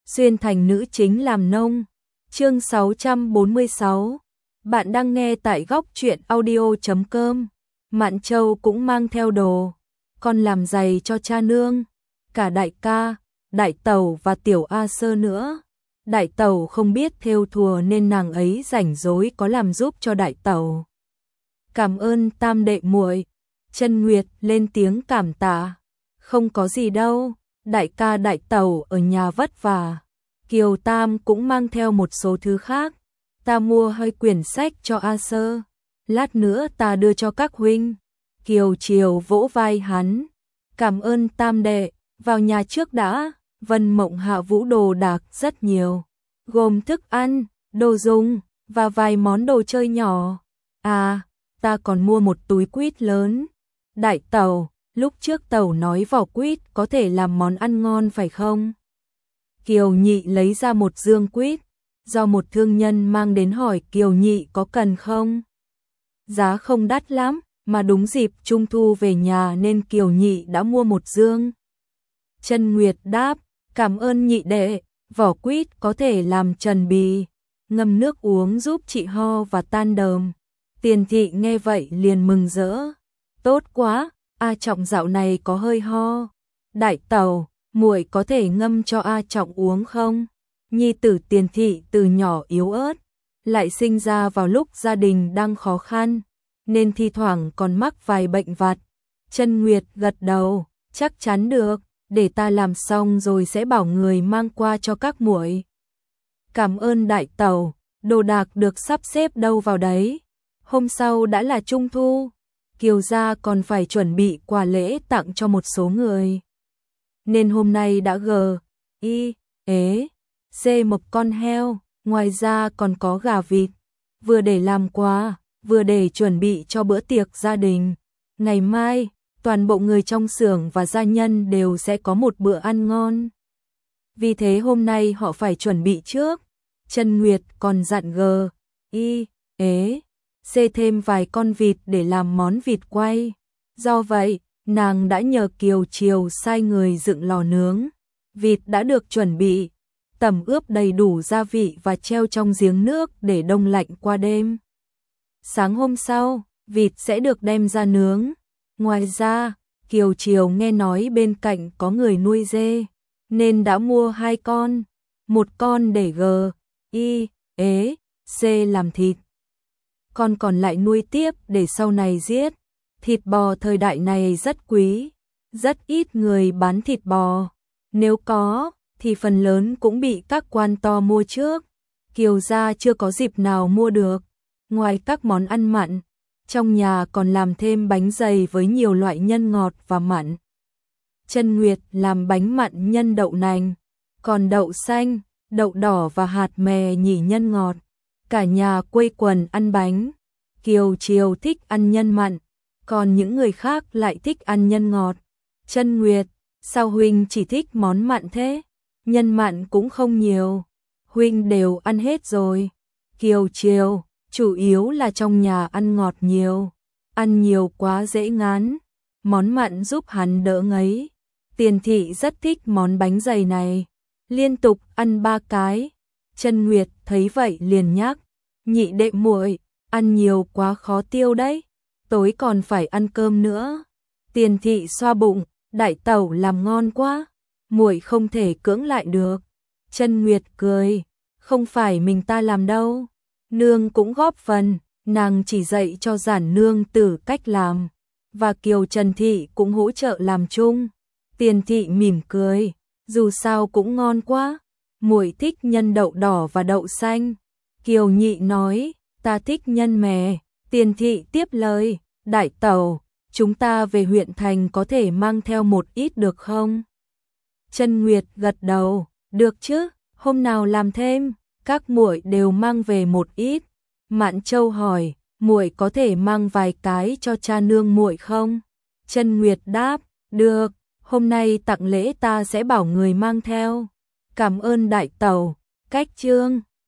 xuyên thành nữ chính làm nông. Chương 646. Bạn đang nghe tại góc truyện audio.com. Mạn Châu cũng mang theo đồ, còn làm giày cho cha nương, cả đại ca, đại tẩu và tiểu A Sơ nữa. Đại tẩu không biết thêu thùa nên nàng ấy rảnh rỗi có làm giúp cho đại tẩu. Cảm ơn tam đệ muội. Chân Nguyệt lên tiếng cảm tạ. Không có gì đâu, đại ca đại tẩu ở nhà vất vả. Kiều Tam cũng mang theo một số thứ khác. Ta mua hơi quyển sách cho A Sơ, lát nữa ta đưa cho các huynh. Kiều Triều vỗ vai hắn. Cảm ơn tam đệ, vào nhà trước đã. Vân Mộng hạ vũ đồ đạc rất nhiều, gồm thức ăn, đồ dùng và vài món đồ chơi nhỏ. À, ta còn mua một túi quýt lớn. Đại tẩu, lúc trước tẩu nói vỏ quýt có thể làm món ăn ngon phải không? Kiều Nhị lấy ra một dương quýt, do một thương nhân mang đến hỏi Kiều Nhị có cần không. Giá không đắt lắm, mà đúng dịp Trung Thu về nhà nên Kiều Nhị đã mua một dương. Chân Nguyệt đáp, cảm ơn nhị đệ, vỏ quýt có thể làm trần bì, ngâm nước uống giúp trị ho và tan đờm. Tiền thị nghe vậy liền mừng rỡ. Tốt quá, A Trọng dạo này có hơi ho. Đại tẩu, muội có thể ngâm cho A Trọng uống không? Nhi tử Tiền thị từ nhỏ yếu ớt, lại sinh ra vào lúc gia đình đang khó khăn, nên thi thoảng còn mắc vài bệnh vặt. Chân Nguyệt gật đầu, chắc chắn được, để ta làm xong rồi sẽ bảo người mang qua cho các muội. Cảm ơn đại tẩu, đồ đạc được sắp xếp đâu vào đấy. Hôm sau đã là Trung Thu, Kiều gia còn phải chuẩn bị quà lễ tặng cho một số người. Nên hôm nay đã một con heo, ngoài ra còn có gà vịt, vừa để làm quà, vừa để chuẩn bị cho bữa tiệc gia đình. Ngày mai, toàn bộ người trong xưởng và gia nhân đều sẽ có một bữa ăn ngon. Vì thế hôm nay họ phải chuẩn bị trước. Chân Nguyệt còn dặn thêm vài con vịt để làm món vịt quay. Do vậy, nàng đã nhờ Kiều Triều sai người dựng lò nướng. Vịt đã được chuẩn bị, tẩm ướp đầy đủ gia vị và treo trong giếng nước để đông lạnh qua đêm. Sáng hôm sau, vịt sẽ được đem ra nướng. Ngoài ra, Kiều Triều nghe nói bên cạnh có người nuôi dê, nên đã mua 2 con, một con để làm thịt, còn lại nuôi tiếp để sau này giết. Thịt bò thời đại này rất quý, rất ít người bán thịt bò. Nếu có, thì phần lớn cũng bị các quan to mua trước. Kiều gia chưa có dịp nào mua được. Ngoài các món ăn mặn, trong nhà còn làm thêm bánh dày với nhiều loại nhân ngọt và mặn. Chân Nguyệt làm bánh mặn nhân đậu nành, còn đậu xanh, đậu đỏ và hạt mè nhỉ nhân ngọt. Cả nhà quây quần ăn bánh. Kiều Triều thích ăn nhân mặn, còn những người khác lại thích ăn nhân ngọt. Chân Nguyệt, sao huynh chỉ thích món mặn thế? Nhân mặn cũng không nhiều, huynh đều ăn hết rồi. Kiều Triều, chủ yếu là trong nhà ăn ngọt nhiều, ăn nhiều quá dễ ngán, món mặn giúp hắn đỡ ngấy. Tiền thị rất thích món bánh dày này, liên tục ăn 3 cái. Chân Nguyệt thấy vậy liền nhắc, nhị đệ muội, ăn nhiều quá khó tiêu đấy, tối còn phải ăn cơm nữa. Tiền thị xoa bụng, đại tẩu làm ngon quá, muội không thể cưỡng lại được. Chân Nguyệt cười, không phải mình ta làm đâu, nương cũng góp phần, nàng chỉ dạy cho Giản nương tử cách làm, và Kiều Trần thị cũng hỗ trợ làm chung. Tiền thị mỉm cười, dù sao cũng ngon quá, muội thích nhân đậu đỏ và đậu xanh. Kiều Nhị nói, ta thích nhân mè. Tiền thị tiếp lời, đại tẩu, chúng ta về huyện thành có thể mang theo một ít được không? Chân Nguyệt gật đầu, được chứ, hôm nào làm thêm, các muội đều mang về một ít. Mạn Châu hỏi, muội có thể mang vài cái cho cha nương muội không? Chân Nguyệt đáp, được, hôm nay tặng lễ ta sẽ bảo người mang theo. Cảm ơn đại tẩu. Cách chương